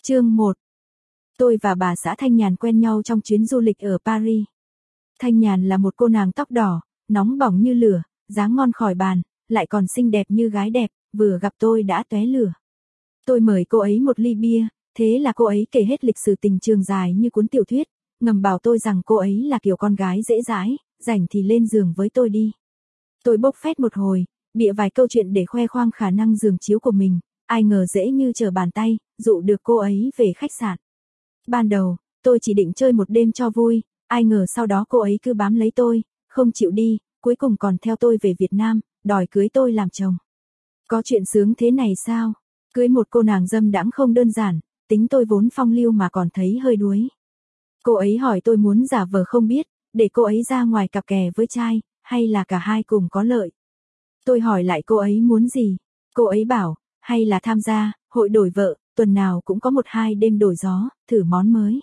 Chương 1. Tôi và bà xã Thanh Nhàn quen nhau trong chuyến du lịch ở Paris. Thanh Nhàn là một cô nàng tóc đỏ, nóng bỏng như lửa, dáng ngon khỏi bàn, lại còn xinh đẹp như gái đẹp, vừa gặp tôi đã tóe lửa. Tôi mời cô ấy một ly bia, thế là cô ấy kể hết lịch sử tình trường dài như cuốn tiểu thuyết, ngầm bảo tôi rằng cô ấy là kiểu con gái dễ dãi, rảnh thì lên giường với tôi đi. Tôi bốc phét một hồi, bịa vài câu chuyện để khoe khoang khả năng giường chiếu của mình, ai ngờ dễ như trở bàn tay, dụ được cô ấy về khách sạn. Ban đầu, tôi chỉ định chơi một đêm cho vui, ai ngờ sau đó cô ấy cứ bám lấy tôi, không chịu đi, cuối cùng còn theo tôi về Việt Nam, đòi cưới tôi làm chồng. Có chuyện sướng thế này sao? Cưới một cô nàng dâm đãng không đơn giản, tính tôi vốn phong lưu mà còn thấy hơi đuối. Cô ấy hỏi tôi muốn giả vờ không biết, để cô ấy ra ngoài cặp kè với trai, hay là cả hai cùng có lợi. Tôi hỏi lại cô ấy muốn gì, cô ấy bảo, hay là tham gia hội đổi vợ, tuần nào cũng có 1-2 đêm đổi gió, thử món mới.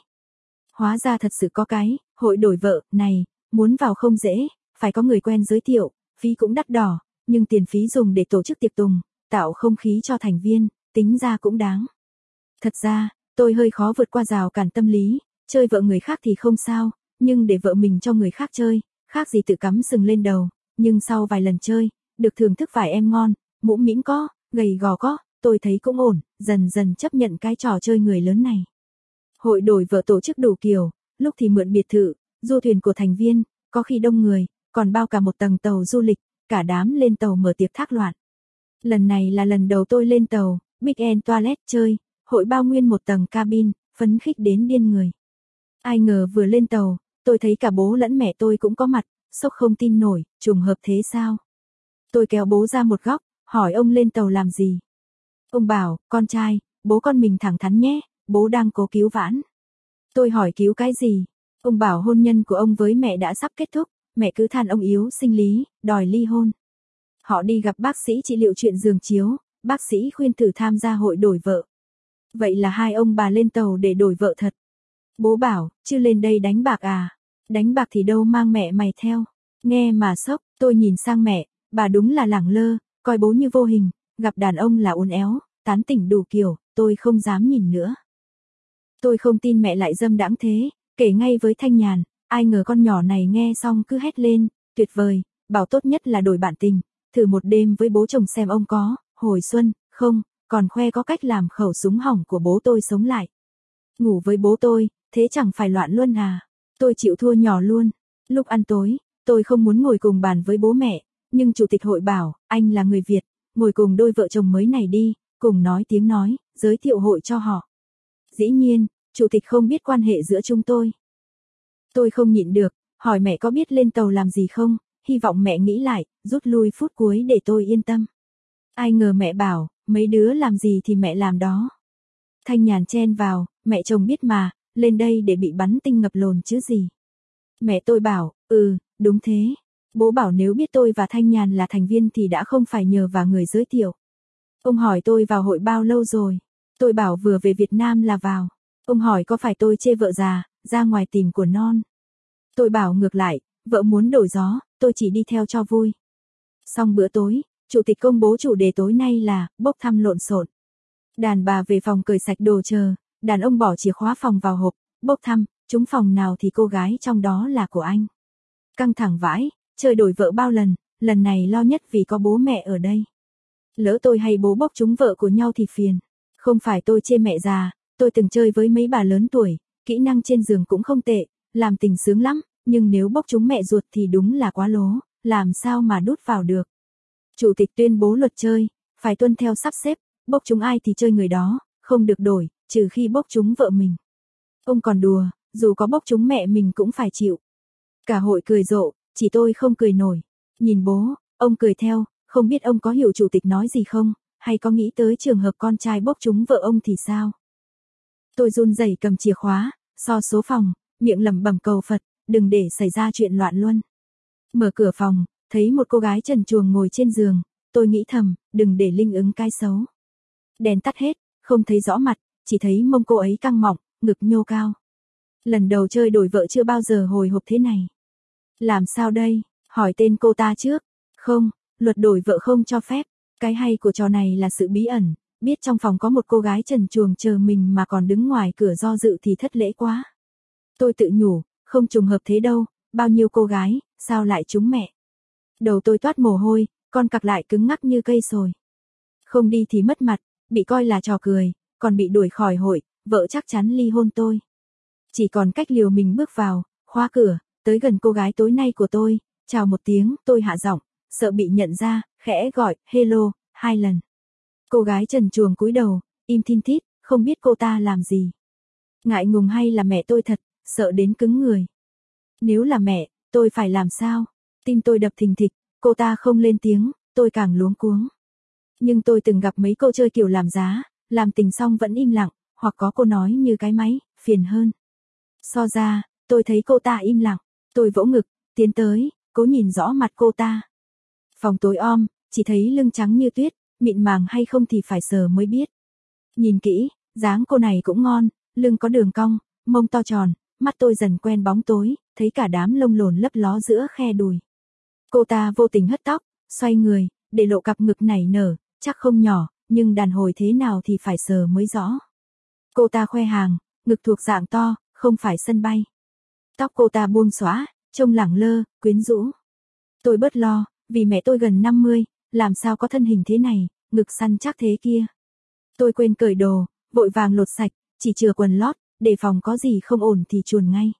Hóa ra thật sự có cái hội đổi vợ này, muốn vào không dễ, phải có người quen giới thiệu, phí cũng đắt đỏ, nhưng tiền phí dùng để tổ chức tiệc tùng, tạo không khí cho thành viên, tính ra cũng đáng. Thật ra, tôi hơi khó vượt qua rào cản tâm lý, chơi vợ người khác thì không sao, nhưng để vợ mình cho người khác chơi, khác gì tự cắm sừng lên đầu, nhưng sau vài lần chơi, được thưởng thức vài em ngon, mũm mĩm có, gầy gò có, tôi thấy cũng ổn, dần dần chấp nhận cái trò chơi người lớn này. Hội đổi vợ tổ chức đủ kiểu, lúc thì mượn biệt thự, du thuyền của thành viên, có khi đông người, còn bao cả một tầng tàu du lịch, cả đám lên tàu mở tiệc thác loạn. Lần này là lần đầu tôi lên tàu, Big End Toilet chơi, hội bao nguyên một tầng cabin, phấn khích đến điên người. Ai ngờ vừa lên tàu, tôi thấy cả bố lẫn mẹ tôi cũng có mặt, sốc không tin nổi, trùng hợp thế sao? Tôi kéo bố ra một góc, hỏi ông lên tàu làm gì? Ông bảo, con trai, bố con mình thẳng thắn nhé, bố đang cố cứu vãn. Tôi hỏi cứu cái gì? Ông bảo hôn nhân của ông với mẹ đã sắp kết thúc, mẹ cứ than ông yếu sinh lý, đòi ly hôn. Họ đi gặp bác sĩ trị liệu chuyện giường chiếu, bác sĩ khuyên thử tham gia hội đổi vợ. Vậy là hai ông bà lên tàu để đổi vợ thật. Bố bảo, chứ lên đây đánh bạc à? Đánh bạc thì đâu mang mẹ mày theo. Nghe mà sốc, tôi nhìn sang mẹ, bà đúng là lẳng lơ, coi bố như vô hình, gặp đàn ông là uốn éo, tán tỉnh đủ kiểu, tôi không dám nhìn nữa. Tôi không tin mẹ lại dâm đãng thế, kể ngay với Thanh Nhàn, ai ngờ con nhỏ này nghe xong cứ hét lên, tuyệt vời, bảo tốt nhất là đổi bạn tình, thử một đêm với bố chồng xem ông có, hồi xuân, không, còn khoe có cách làm khẩu súng hỏng của bố tôi sống lại. Ngủ với bố tôi, thế chẳng phải loạn luôn à? Tôi chịu thua nhỏ luôn. Lúc ăn tối, tôi không muốn ngồi cùng bàn với bố mẹ, nhưng chủ tịch hội bảo, anh là người Việt, ngồi cùng đôi vợ chồng mới này đi, cùng nói tiếng nói, giới thiệu hội cho họ. Dĩ nhiên, chủ tịch không biết quan hệ giữa chúng tôi. Tôi không nhịn được, hỏi mẹ có biết lên tàu làm gì không, hy vọng mẹ nghĩ lại, rút lui phút cuối để tôi yên tâm. Ai ngờ mẹ bảo, mấy đứa làm gì thì mẹ làm đó. Thanh Nhàn chen vào, mẹ chồng biết mà, lên đây để bị bắn tinh ngập lồn chứ gì. Mẹ tôi bảo, đúng thế. Bố bảo nếu biết tôi và Thanh Nhàn là thành viên thì đã không phải nhờ vào người giới thiệu. Ông hỏi tôi vào hội bao lâu rồi. Tôi bảo vừa về Việt Nam là vào. Ông hỏi có phải tôi chê vợ già, ra ngoài tìm của non. Tôi bảo ngược lại, vợ muốn đổi gió, tôi chỉ đi theo cho vui. Xong bữa tối, chủ tịch công bố chủ đề tối nay là bốc thăm lộn xộn. Đàn bà về phòng cởi sạch đồ chờ, đàn ông bỏ chìa khóa phòng vào hộp, bốc thăm, trúng phòng nào thì cô gái trong đó là của anh. Căng thẳng vãi, chơi đổi vợ bao lần này lo nhất vì có bố mẹ ở đây. Lỡ tôi hay bố bốc trúng vợ của nhau thì phiền. Không phải tôi chê mẹ già, tôi từng chơi với mấy bà lớn tuổi, kỹ năng trên giường cũng không tệ, làm tình sướng lắm, nhưng nếu bốc trúng mẹ ruột thì đúng là quá lố, làm sao mà đút vào được. Chủ tịch tuyên bố luật chơi, phải tuân theo sắp xếp, bốc trúng ai thì chơi người đó, không được đổi, trừ khi bốc trúng vợ mình. Ông còn đùa, dù có bốc trúng mẹ mình cũng phải chịu. Cả hội cười rộ, chỉ tôi không cười nổi. Nhìn bố, ông cười theo, không biết ông có hiểu chủ tịch nói gì không, hay có nghĩ tới trường hợp con trai bốc trúng vợ ông thì sao. Tôi run rẩy cầm chìa khóa, so số phòng, miệng lẩm bẩm cầu Phật, đừng để xảy ra chuyện loạn luân. Mở cửa phòng, thấy một cô gái trần truồng ngồi trên giường, tôi nghĩ thầm, đừng để linh ứng cái xấu. Đèn tắt hết, không thấy rõ mặt, chỉ thấy mông cô ấy căng mọng, ngực nhô cao. Lần đầu chơi đổi vợ chưa bao giờ hồi hộp thế này. Làm sao đây, hỏi tên cô ta trước. Không, luật đổi vợ không cho phép. Cái hay của trò này là sự bí ẩn, biết trong phòng có một cô gái trần truồng chờ mình mà còn đứng ngoài cửa do dự thì thất lễ quá. Tôi tự nhủ, không trùng hợp thế đâu, bao nhiêu cô gái, sao lại trúng mẹ. Đầu tôi toát mồ hôi, con cặc lại cứng ngắc như cây sồi. Không đi thì mất mặt, bị coi là trò cười, còn bị đuổi khỏi hội, vợ chắc chắn ly hôn tôi. Chỉ còn cách liều mình bước vào, khóa cửa, tới gần cô gái tối nay của tôi, chào một tiếng, tôi hạ giọng, sợ bị nhận ra, khẽ gọi, hello, 2 lần. Cô gái trần truồng cúi đầu, im thin thít, không biết cô ta làm gì. Ngại ngùng hay là mẹ tôi thật, sợ đến cứng người. Nếu là mẹ, tôi phải làm sao? Tim tôi đập thình thịch, cô ta không lên tiếng, tôi càng luống cuống. Nhưng tôi từng gặp mấy cô chơi kiểu làm giá, làm tình xong vẫn im lặng, hoặc có cô nói như cái máy, phiền hơn. So ra, tôi thấy cô ta im lặng, tôi vỗ ngực, tiến tới, cố nhìn rõ mặt cô ta. Phòng tối om, chỉ thấy lưng trắng như tuyết, mịn màng hay không thì phải sờ mới biết. Nhìn kỹ, dáng cô này cũng ngon, lưng có đường cong, mông to tròn, mắt tôi dần quen bóng tối, thấy cả đám lông lồn lấp ló giữa khe đùi. Cô ta vô tình hất tóc, xoay người, để lộ cặp ngực nảy nở, chắc không nhỏ, nhưng đàn hồi thế nào thì phải sờ mới rõ. Cô ta khoe hàng, ngực thuộc dạng to, không phải sân bay. Tóc cô ta buông xõa, trông lẳng lơ, quyến rũ. Tôi bớt lo, vì mẹ tôi gần 50, làm sao có thân hình thế này, ngực săn chắc thế kia. Tôi quên cởi đồ, vội vàng lột sạch, chỉ chừa quần lót, để phòng có gì không ổn thì chuồn ngay.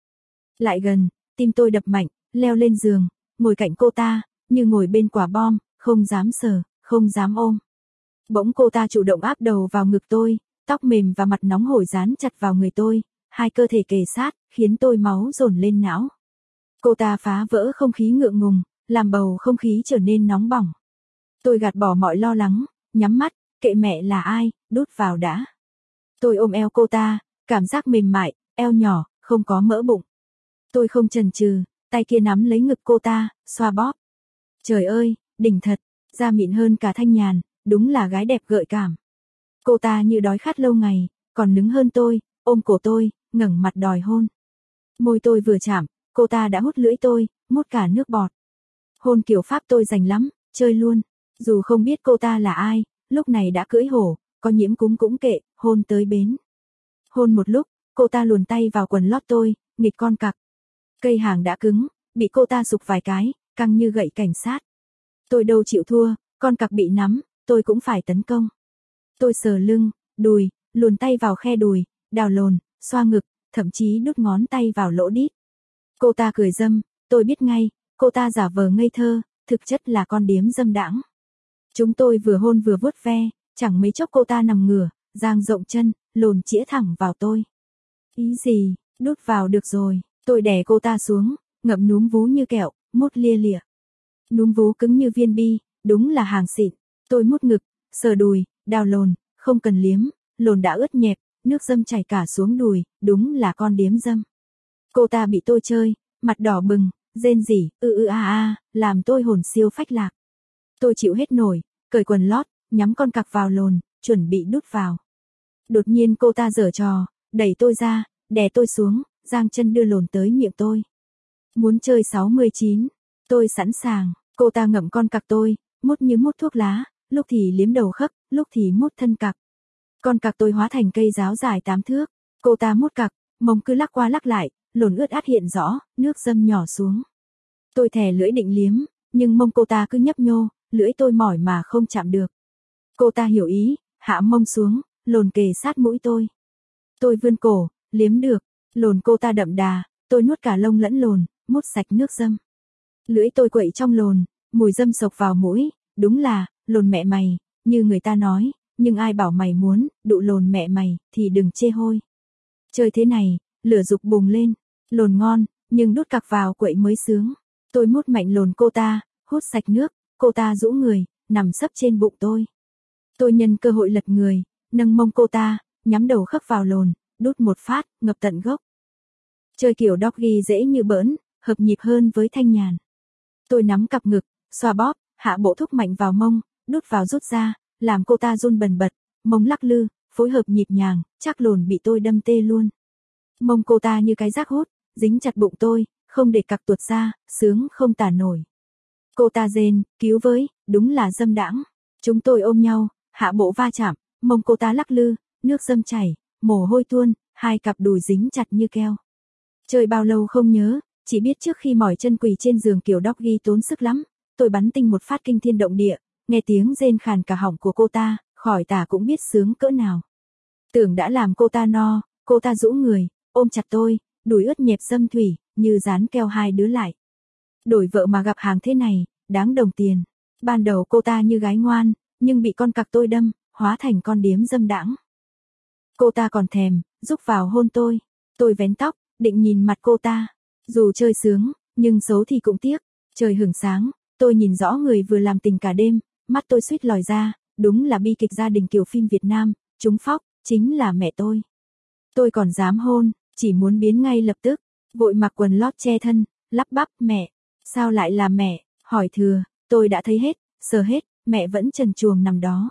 Lại gần, tim tôi đập mạnh, leo lên giường, ngồi cạnh cô ta, như ngồi bên quả bom, không dám sờ, không dám ôm. Bỗng cô ta chủ động áp đầu vào ngực tôi, tóc mềm và mặt nóng hổi dán chặt vào người tôi, hai cơ thể kề sát, khiến tôi máu dồn lên não. Cô ta phá vỡ không khí ngượng ngùng, làm bầu không khí trở nên nóng bỏng. Tôi gạt bỏ mọi lo lắng, nhắm mắt, kệ mẹ là ai, đút vào đã. Tôi ôm eo cô ta, cảm giác mềm mại, eo nhỏ, không có mỡ bụng. Tôi không chần chừ, tay kia nắm lấy ngực cô ta, xoa bóp. Trời ơi, đỉnh thật, da mịn hơn cả Thanh Nhàn, đúng là gái đẹp gợi cảm. Cô ta như đói khát lâu ngày, còn nứng hơn tôi, ôm cổ tôi, ngẩng mặt đòi hôn. Môi tôi vừa chạm, cô ta đã hút lưỡi tôi, mút cả nước bọt. Hôn kiểu Pháp tôi rành lắm, chơi luôn. Dù không biết cô ta là ai, lúc này đã cưỡi hổ, có nhiễm cúm cũng kệ, hôn tới bến. Hôn một lúc, cô ta luồn tay vào quần lót tôi, nghịch con cặc. Cây hàng đã cứng, bị cô ta sục vài cái, căng như gậy cảnh sát. Tôi đâu chịu thua, con cặc bị nắm, tôi cũng phải tấn công. Tôi sờ lưng, đùi, luồn tay vào khe đùi, đào lồn, xoa ngực, thậm chí đút ngón tay vào lỗ đít. Cô ta cười dâm, tôi biết ngay, cô ta giả vờ ngây thơ, thực chất là con điếm dâm đãng. Chúng tôi vừa hôn vừa vuốt ve, chẳng mấy chốc cô ta nằm ngửa, dang rộng chân, lồn chĩa thẳng vào tôi. Ý gì, đút vào được rồi, tôi đè cô ta xuống, ngậm núm vú như kẹo, mút lia lịa. Núm vú cứng như viên bi, đúng là hàng xịn. Tôi mút ngực, sờ đùi, đào lồn, không cần liếm, lồn đã ướt nhẹp, nước dâm chảy cả xuống đùi, đúng là con điếm dâm. Cô ta bị tôi chơi, mặt đỏ bừng, rên rỉ, làm tôi hồn siêu phách lạc. Tôi chịu hết nổi, cởi quần lót, nhắm con cặc vào lồn, chuẩn bị đút vào. Đột nhiên cô ta giở trò, đẩy tôi ra, đè tôi xuống, giang chân đưa lồn tới miệng tôi. Muốn chơi 69, tôi sẵn sàng, cô ta ngậm con cặc tôi, mút như mút thuốc lá, lúc thì liếm đầu khấc, lúc thì mút thân cặc. Con cặc tôi hóa thành cây giáo dài 8 thước, cô ta mút cặc, mông cứ lắc qua lắc lại, lồn ướt át hiện rõ, nước dâm nhỏ xuống. Tôi thè lưỡi định liếm, nhưng mông cô ta cứ nhấp nhô, lưỡi tôi mỏi mà không chạm được. Cô ta hiểu ý, hạ mông xuống, lồn kề sát mũi tôi. Tôi vươn cổ, liếm được, lồn cô ta đậm đà, tôi nuốt cả lông lẫn lồn, mút sạch nước dâm. Lưỡi tôi quậy trong lồn, mùi dâm sộc vào mũi, đúng là, lồn mẹ mày, như người ta nói, nhưng ai bảo mày muốn, đụ lồn mẹ mày, thì đừng chê hôi. Chơi thế này, lửa dục bùng lên, lồn ngon, nhưng đút cặc vào quậy mới sướng. Tôi mút mạnh lồn cô ta, hút sạch nước, cô ta rũ người, nằm sấp trên bụng tôi. Tôi nhân cơ hội lật người, nâng mông cô ta, nhắm đầu khấp vào lồn, đút một phát, ngập tận gốc. Chơi kiểu doggy dễ như bỡn, hợp nhịp hơn với Thanh Nhàn. Tôi nắm cặp ngực, xoa bóp, hạ bộ thúc mạnh vào mông, đút vào rút ra, làm cô ta run bần bật, mông lắc lư, phối hợp nhịp nhàng, chắc lồn bị tôi đâm tê luôn. Mông cô ta như cái rác hút, dính chặt bụng tôi, không để cặc tuột ra, sướng không tả nổi. Cô ta rên, cứu với, đúng là dâm đãng. Chúng tôi ôm nhau, hạ bộ va chạm, mông cô ta lắc lư, nước dâm chảy, mồ hôi tuôn, hai cặp đùi dính chặt như keo. Chơi bao lâu không nhớ, chỉ biết trước khi mỏi chân quỳ trên giường kiểu doggy tốn sức lắm, tôi bắn tinh một phát kinh thiên động địa, nghe tiếng rên khàn cả họng của cô ta, khỏi tả cũng biết sướng cỡ nào. Tưởng đã làm cô ta no, cô ta rũ người, ôm chặt tôi, đùi ướt nhẹp dâm thủy, như dán keo hai đứa lại. Đổi vợ mà gặp hàng thế này, đáng đồng tiền. Ban đầu cô ta như gái ngoan, nhưng bị con cặc tôi đâm, hóa thành con điếm dâm đãng. Cô ta còn thèm, rúc vào hôn tôi vén tóc, định nhìn mặt cô ta. Dù chơi sướng, nhưng xấu thì cũng tiếc. Trời hửng sáng, tôi nhìn rõ người vừa làm tình cả đêm, mắt tôi suýt lòi ra, đúng là bi kịch gia đình kiểu phim Việt Nam, trúng phóc, chính là mẹ tôi. Tôi còn dám hôn, chỉ muốn biến ngay lập tức, vội mặc quần lót che thân, lắp bắp mẹ, sao lại là mẹ, hỏi thừa, tôi đã thấy hết, sờ hết, mẹ vẫn trần truồng nằm đó.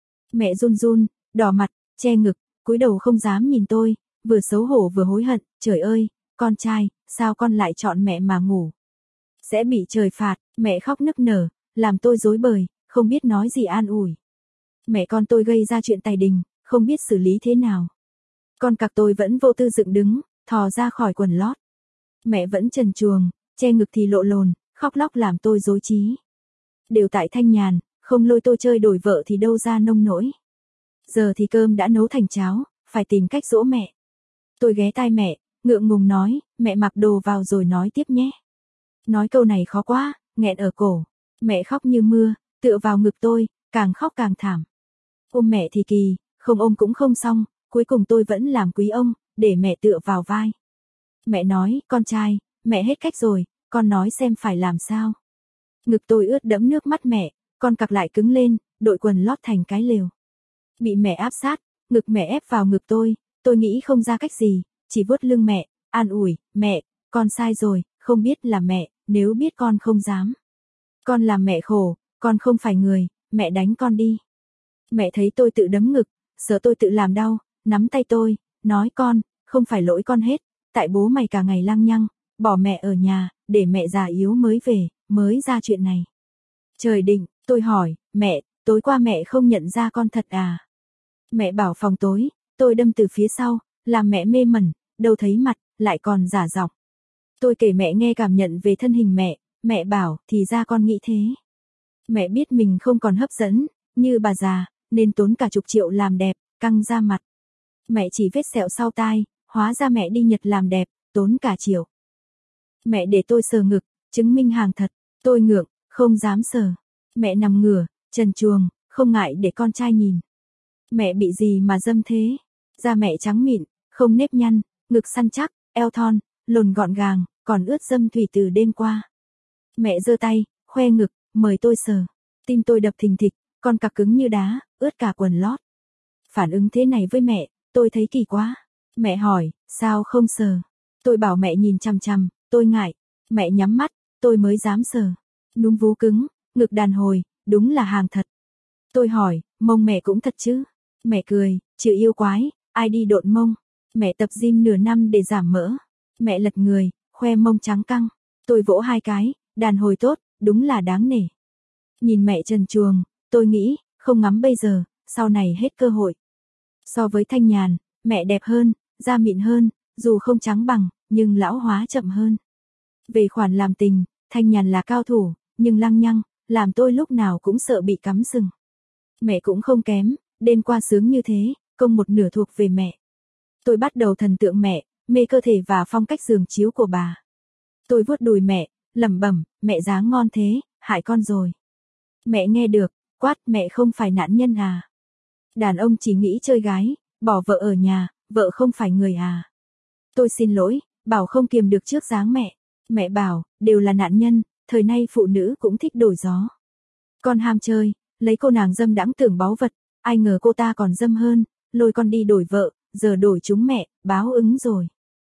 Mẹ run run, đỏ mặt, che ngực, cúi đầu không dám nhìn tôi, vừa xấu hổ vừa hối hận, trời ơi, con trai, sao con lại chọn mẹ mà ngủ? Sẽ bị trời phạt, mẹ khóc nức nở, làm tôi rối bời, không biết nói gì an ủi. Mẹ con tôi gây ra chuyện tài đình, không biết xử lý thế nào. Con cặc tôi vẫn vô tư dựng đứng, thò ra khỏi quần lót. Mẹ vẫn trần truồng, che ngực thì lộ lồn, khóc lóc làm tôi rối trí. Đều tại Thanh Nhàn, không lôi tôi chơi đổi vợ thì đâu ra nông nỗi. Giờ thì cơm đã nấu thành cháo, phải tìm cách dỗ mẹ. Tôi ghé tai mẹ, ngượng ngùng nói, mẹ mặc đồ vào rồi nói tiếp nhé. Nói câu này khó quá, nghẹn ở cổ. Mẹ khóc như mưa, tựa vào ngực tôi, càng khóc càng thảm. Ôm mẹ thì kỳ, không ôm cũng không xong, cuối cùng tôi vẫn làm quý ông, để mẹ tựa vào vai. Mẹ nói, con trai, mẹ hết cách rồi, con nói xem phải làm sao. Ngực tôi ướt đẫm nước mắt mẹ, con cặc lại cứng lên, đội quần lót thành cái lều. Bị mẹ áp sát, ngực mẹ ép vào ngực tôi nghĩ không ra cách gì, chỉ vuốt lưng mẹ, an ủi, mẹ, con sai rồi, không biết là mẹ, nếu biết con không dám. Con làm mẹ khổ, con không phải người, mẹ đánh con đi. Mẹ thấy tôi tự đấm ngực, sợ tôi tự làm đau, nắm tay tôi, nói con, không phải lỗi con hết, tại bố mày cả ngày lăng nhăng, bỏ mẹ ở nhà, để mẹ già yếu mới về, mới ra chuyện này. Trời định, tôi hỏi, mẹ, tối qua mẹ không nhận ra con thật à? Mẹ bảo phòng tối, tôi đâm từ phía sau, làm mẹ mê mẩn, đâu thấy mặt, lại còn giả giọng. Tôi kể mẹ nghe cảm nhận về thân hình mẹ bảo, thì ra con nghĩ thế. Mẹ biết mình không còn hấp dẫn, như bà già, nên tốn cả chục triệu làm đẹp, căng da mặt. Mẹ chỉ vết sẹo sau tai, hóa ra mẹ đi Nhật làm đẹp, tốn cả triệu. Mẹ để tôi sờ ngực, chứng minh hàng thật, tôi ngượng, không dám sờ. Mẹ nằm ngửa, trần truồng, không ngại để con trai nhìn. Mẹ bị gì mà dâm thế? Da mẹ trắng mịn, không nếp nhăn, ngực săn chắc, eo thon, lồn gọn gàng, còn ướt dâm thủy từ đêm qua. Mẹ giơ tay, khoe ngực, mời tôi sờ. Tim tôi đập thình thịch, con cặc cứng như đá, ướt cả quần lót. Phản ứng thế này với mẹ, tôi thấy kỳ quá. Mẹ hỏi, sao không sờ? Tôi bảo mẹ nhìn chằm chằm, tôi ngại. Mẹ nhắm mắt, tôi mới dám sờ. Núm vú cứng, ngực đàn hồi, đúng là hàng thật. Tôi hỏi, mông mẹ cũng thật chứ? Mẹ cười, chữ yêu quái, ai đi độn mông? Mẹ tập gym nửa năm để giảm mỡ. Mẹ lật người, khoe mông trắng căng. Tôi vỗ hai cái, đàn hồi tốt, đúng là đáng nể. Nhìn mẹ trần truồng, tôi nghĩ, không ngắm bây giờ, sau này hết cơ hội. So với Thanh Nhàn, mẹ đẹp hơn, da mịn hơn, dù không trắng bằng, nhưng lão hóa chậm hơn. Về khoản làm tình, Thanh Nhàn là cao thủ, nhưng lăng nhăng, làm tôi lúc nào cũng sợ bị cắm sừng. Mẹ cũng không kém, đêm qua sướng như thế, công một nửa thuộc về mẹ. Tôi bắt đầu thần tượng mẹ, mê cơ thể và phong cách giường chiếu của bà. Tôi vuốt đùi mẹ, lẩm bẩm, mẹ dáng ngon thế, hại con rồi. Mẹ nghe được, quát, mẹ không phải nạn nhân à? Đàn ông chỉ nghĩ chơi gái, bỏ vợ ở nhà, vợ không phải người à? Tôi xin lỗi, bảo không kiềm được trước dáng mẹ. Mẹ bảo, đều là nạn nhân, thời nay phụ nữ cũng thích đổi gió. Con ham chơi, lấy cô nàng dâm đãng tưởng báu vật, ai ngờ cô ta còn dâm hơn, lôi con đi đổi vợ, giờ đổi chúng mẹ, báo ứng rồi.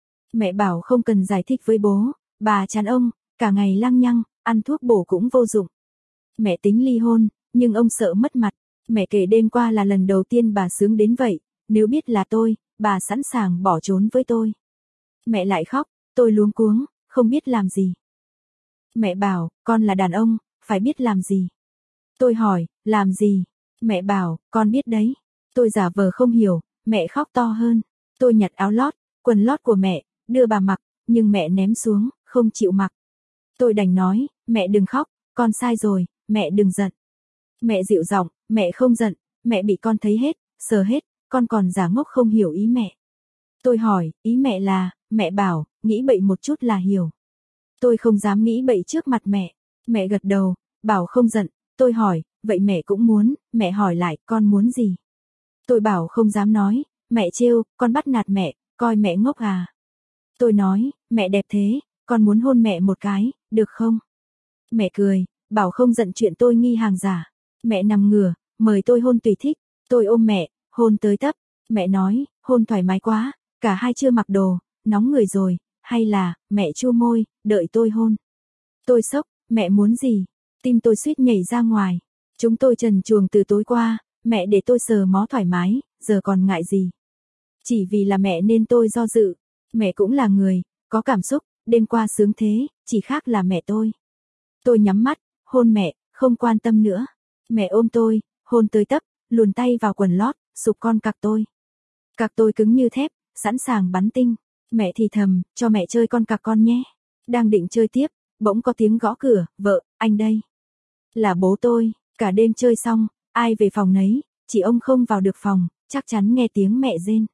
Mẹ bảo không cần giải thích với bố, bà chán ông, cả ngày lăng nhăng, ăn thuốc bổ cũng vô dụng. Mẹ tính ly hôn, nhưng ông sợ mất mặt. Mẹ kể đêm qua là lần đầu tiên bà sướng đến vậy, nếu biết là tôi, bà sẵn sàng bỏ trốn với tôi. Mẹ lại khóc, tôi luống cuống, không biết làm gì. Mẹ bảo, con là đàn ông, phải biết làm gì. Tôi hỏi, làm gì? Mẹ bảo, con biết đấy. Tôi giả vờ không hiểu, mẹ khóc to hơn. Tôi nhặt áo lót, quần lót của mẹ, đưa bà mặc, nhưng mẹ ném xuống, không chịu mặc. Tôi đành nói, mẹ đừng khóc, con sai rồi, mẹ đừng giận. Mẹ dịu giọng, mẹ không giận, mẹ bị con thấy hết, sờ hết, con còn giả ngốc không hiểu ý mẹ. Tôi hỏi, ý mẹ là, mẹ bảo, nghĩ bậy một chút là hiểu. Tôi không dám nghĩ bậy trước mặt mẹ. Mẹ gật đầu, bảo không giận. Tôi hỏi, vậy mẹ cũng muốn, mẹ hỏi lại, con muốn gì? Tôi bảo không dám nói, mẹ trêu, con bắt nạt mẹ, coi mẹ ngốc à. Tôi nói, mẹ đẹp thế, con muốn hôn mẹ một cái, được không? Mẹ cười, bảo không giận chuyện tôi nghi hàng giả. Mẹ nằm ngửa, mời tôi hôn tùy thích. Tôi ôm mẹ, hôn tới tấp. Mẹ nói, hôn thoải mái quá, cả hai chưa mặc đồ, nóng người rồi, hay là, mẹ chua môi, đợi tôi hôn. Tôi sốc, mẹ muốn gì? Tim tôi suýt nhảy ra ngoài. Chúng tôi trần truồng từ tối qua, mẹ để tôi sờ mó thoải mái, giờ còn ngại gì? Chỉ vì là mẹ nên tôi do dự. Mẹ cũng là người, có cảm xúc, đêm qua sướng thế, chỉ khác là mẹ tôi. Tôi nhắm mắt, hôn mẹ, không quan tâm nữa. Mẹ ôm tôi, hôn tới tấp, luồn tay vào quần lót, sụp con cặc tôi. Cặc tôi cứng như thép, sẵn sàng bắn tinh. Mẹ thì thầm, cho mẹ chơi con cặc con nhé. Đang định chơi tiếp, bỗng có tiếng gõ cửa, vợ, anh đây. Là bố tôi, cả đêm chơi xong, ai về phòng nấy, chỉ ông không vào được phòng, chắc chắn nghe tiếng mẹ rên.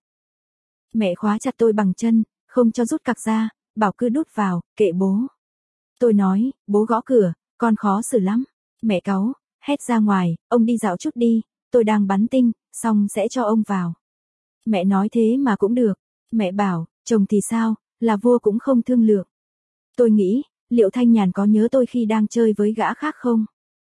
Mẹ khóa chặt tôi bằng chân, không cho rút cặc ra, bảo cứ đút vào, kệ bố. Tôi nói, bố gõ cửa, con khó xử lắm. Mẹ cáu, hét ra ngoài, ông đi dạo chút đi, tôi đang bắn tinh, xong sẽ cho ông vào. Mẹ nói thế mà cũng được. Mẹ bảo, chồng thì sao, là vua cũng không thương lượng. Tôi nghĩ, liệu Thanh Nhàn có nhớ tôi khi đang chơi với gã khác không?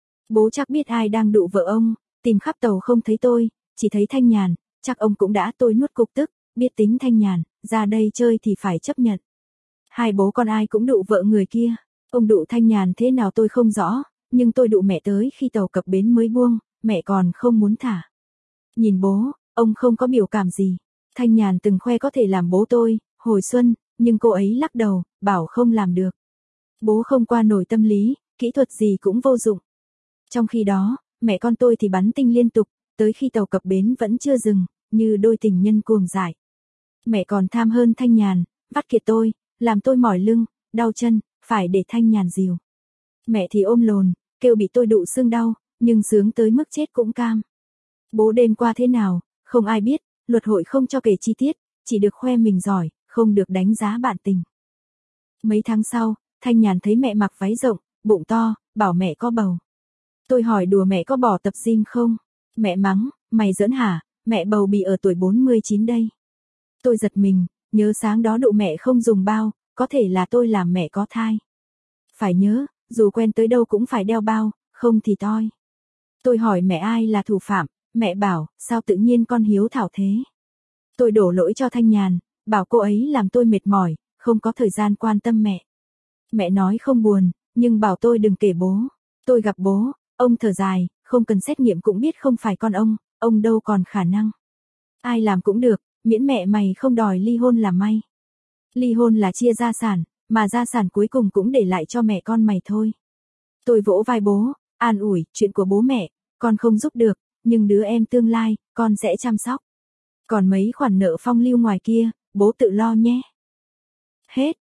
Bố chắc biết ai đang đụ vợ ông, tìm khắp tàu không thấy tôi, chỉ thấy Thanh Nhàn, chắc ông cũng đã. Tôi nuốt cục tức, biết tính Thanh Nhàn, ra đây chơi thì phải chấp nhận. Hai bố con ai cũng đụ vợ người kia, ông đụ Thanh Nhàn thế nào tôi không rõ, nhưng tôi đụ mẹ tới khi tàu cập bến mới buông, mẹ còn không muốn thả. Nhìn bố, ông không có biểu cảm gì. Thanh Nhàn từng khoe có thể làm bố tôi, hồi xuân, nhưng cô ấy lắc đầu, bảo không làm được. Bố không qua nổi tâm lý, kỹ thuật gì cũng vô dụng. Trong khi đó, mẹ con tôi thì bắn tinh liên tục, tới khi tàu cập bến vẫn chưa dừng, như đôi tình nhân cuồng dại. Mẹ còn tham hơn Thanh Nhàn, vắt kiệt tôi, làm tôi mỏi lưng, đau chân, phải để Thanh Nhàn dìu. Mẹ thì ôm lồn, kêu bị tôi đụ xương đau, nhưng sướng tới mức chết cũng cam. Bố đêm qua thế nào, không ai biết, luật hội không cho kể chi tiết, chỉ được khoe mình giỏi, không được đánh giá bạn tình. Mấy tháng sau, Thanh Nhàn thấy mẹ mặc váy rộng, bụng to, bảo mẹ có bầu. Tôi hỏi đùa mẹ có bỏ tập gym không? Mẹ mắng, mày giỡn hả, mẹ bầu bì ở tuổi 49 đây. Tôi giật mình, nhớ sáng đó đụ mẹ không dùng bao, có thể là tôi làm mẹ có thai. Phải nhớ, dù quen tới đâu cũng phải đeo bao, không thì toi. Tôi hỏi mẹ ai là thủ phạm, mẹ bảo, sao tự nhiên con hiếu thảo thế. Tôi đổ lỗi cho Thanh Nhàn, bảo cô ấy làm tôi mệt mỏi, không có thời gian quan tâm mẹ. Mẹ nói không buồn, nhưng bảo tôi đừng kể bố. Tôi gặp bố, ông thở dài, không cần xét nghiệm cũng biết không phải con ông đâu còn khả năng. Ai làm cũng được, miễn mẹ mày không đòi ly hôn là may. Ly hôn là chia gia sản, mà gia sản cuối cùng cũng để lại cho mẹ con mày thôi. Tôi vỗ vai bố, an ủi, chuyện của bố mẹ, con không giúp được, nhưng đứa em tương lai, con sẽ chăm sóc. Còn mấy khoản nợ phong lưu ngoài kia, bố tự lo nhé. Hết.